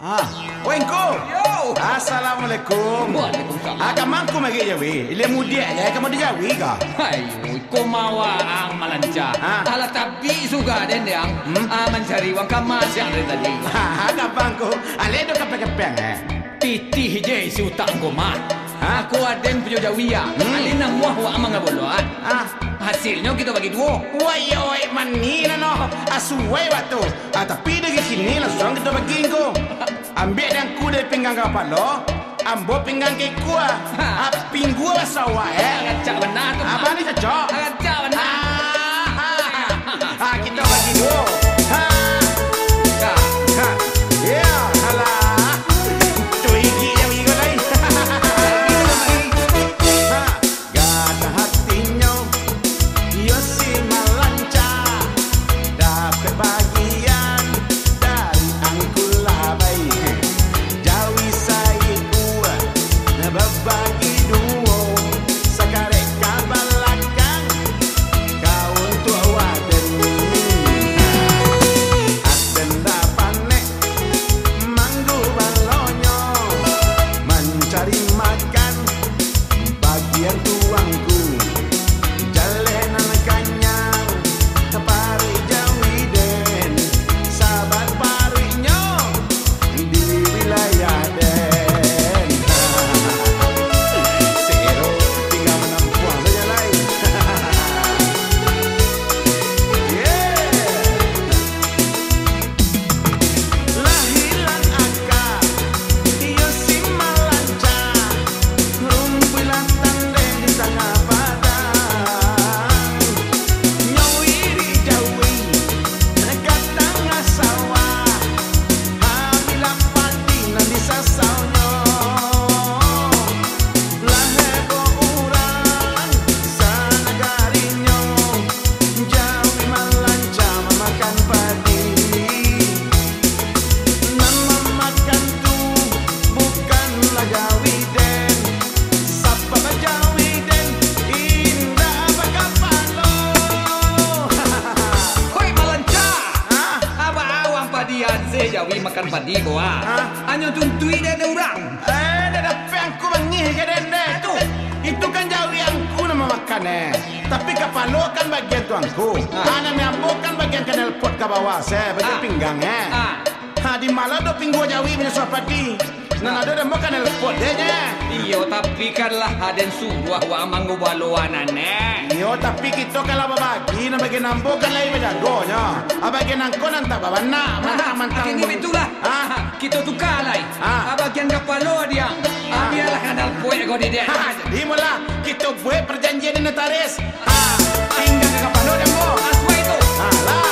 Ah, Wengko. Yo. Assalamualaikum. Waalaikumsalam. Kamangku magi Jawi. Ile mudia ya kamu di Jawi ka? Ayo, kumawa ang malanca. Ah. Ala tapi suka den yang mencari wang kamas yang dari tadi. Kamangku. Ale do kapek-kapek Pitih je si utang koma. Ah. Aku ada yang punya Jawiya. Alin nak muah wa amang aboloan. Hasilnya kita bagi dua. Woi, manina no. Asuway waktu. Tapi dari sini langsung kita bagi ko. Ambil yang ku dari pinggang kapal lo. Ambo pinggang ke kuah. Pinggu sawa Agak benar tu. Apa ni cocok? Agak benar. Kita bagi dua. Ya, alah. Tu iki yang ikut lain. Gada hatinya, yo si malanca. Dapat bagian dari angkul labai. Jawi saya kuat, berbagi dua. Sekarang kabalakan, kau untuk waden. Adenda panek, manggu balonyo. Mencari makan, bagian tuangku. Jalanan kanyang, pari Jawi den. Sahabat parinya, di wilayah den. Sero tinggal menampuang saja lain. Lahiran akar, iyo si malanca. Rumpilan tande di tengah padang. Nyawi di Jawi, katang sawah. Hamila padi nan di sasaunya. Lahebo urang sanagarinyo. Jawi malanca memakan padi. Nan memakan tu bukanlah Jawi den. Sapa Jawi den, indah bakapalo. Hoi malanca. Ah, Aba awang padian se Jawi makan padi ko Anyo tuntui den orang. dah pengku bangih ke dende tu. Itu kan Jawi angku nama makan Tapi kapalo kan bagian tuangku. Ana nyambo kan bagian kanal pot ke bawah bagian pinggang di malah do pinggu Jawi punya suapadi. Nan ada dah makan kanal pot dia. Iyo tapi kan lah aden suruh wa manggo baloanan Yo tapi kita kalau berbagi na bagian nambo kan lain berjagonya. Bagian angko nan tak babana mantang-mantang. Akhirnya itulah. Kita tukar lah. Bagian kapalo dia. Biarlah kanal poe ko di dia. Jadi mula kita buat perjanjian di notaris. Tinggal ke kapalo dan bo. Asma itu. Alah.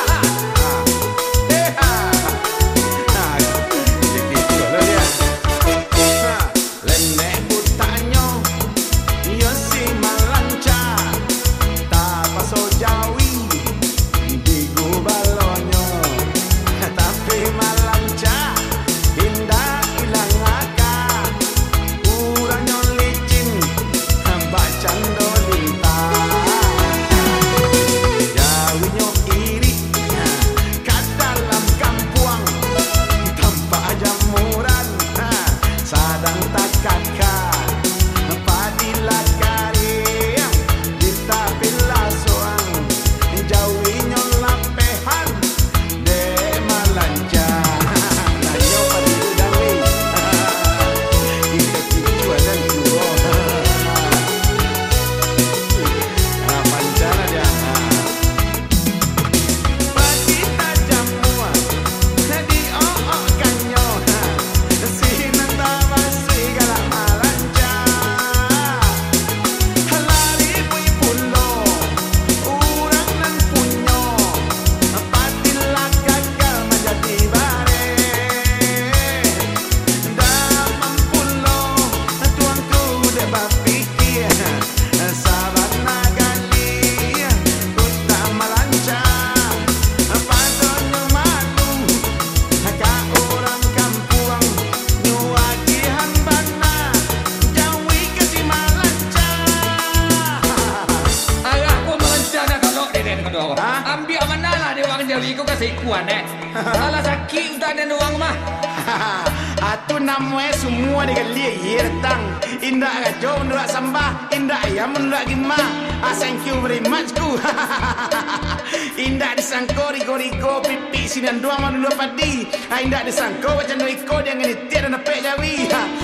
Lenek butanyo, yo si malanca. Tak paso Jawi, di balonyo. Tapi malanca, indah hilang akal. Uranyo licin, bacan dolita. Jawinya iri, kat dalam kampuang. Tanpa jamuran, sadang tak kakak. Padilah kariang, ditapilah soang. Jawinya lapehan, de malanca. Lanyo padilu Jawi, kita kicuan dan duro. Pancana dia. Pagi tajam muat, di kanyo. Sinan tawa segala malanca. Halali pui pulo, urang nan punyo. Patilah gagal menjadi bare. Damang pulo, tuangku de bapikir. Sahabat nagali, kota malanca. Padonyo malu, ka orang kampuang. Nyuagihan bana, Jawi kasih malanca. Alah ko malanca na kalau den ko. Ambil mana lah dia orang Jawi ko kasi kuan Alah sakit utak dan orang mah. tu namanya semua digelir datang. Indah rajo menolak sambah, indah ayam menolak gimah. Thank you very much ku. Indah disangko rigo-rigo pipi sinan dua manulu padi. Indah disangko macam no iko dia ngeni tiada napek jawi.